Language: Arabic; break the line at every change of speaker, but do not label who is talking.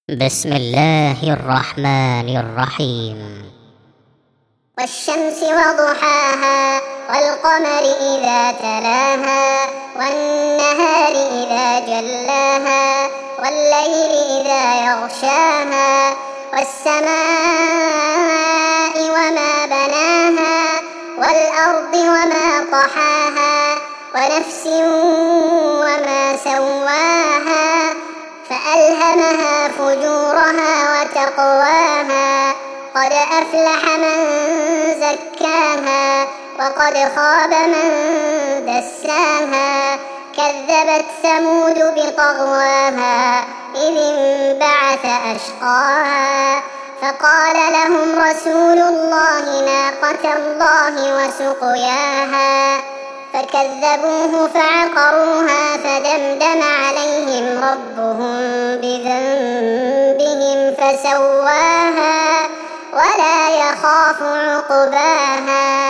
بسم الله الرحمن الرحيم.
والشمس وضحاها والقمر إذا تلاها والنهار إذا جلاها والليل إذا يغشاها والسماء وما بناها والأرض وما طحاها ونفس وما سواها فألهمها فجورها وتقواها قد أفلح من زكاها وقد خاب من دساها كذبت ثمود بطغواها إذ انبعث أشقاها فقال لهم رسول الله ناقة الله وسقياها فكذبوه فعقروها فدمدم عليهم ربهم بذنبهم فسواها ولا يخاف عقباها.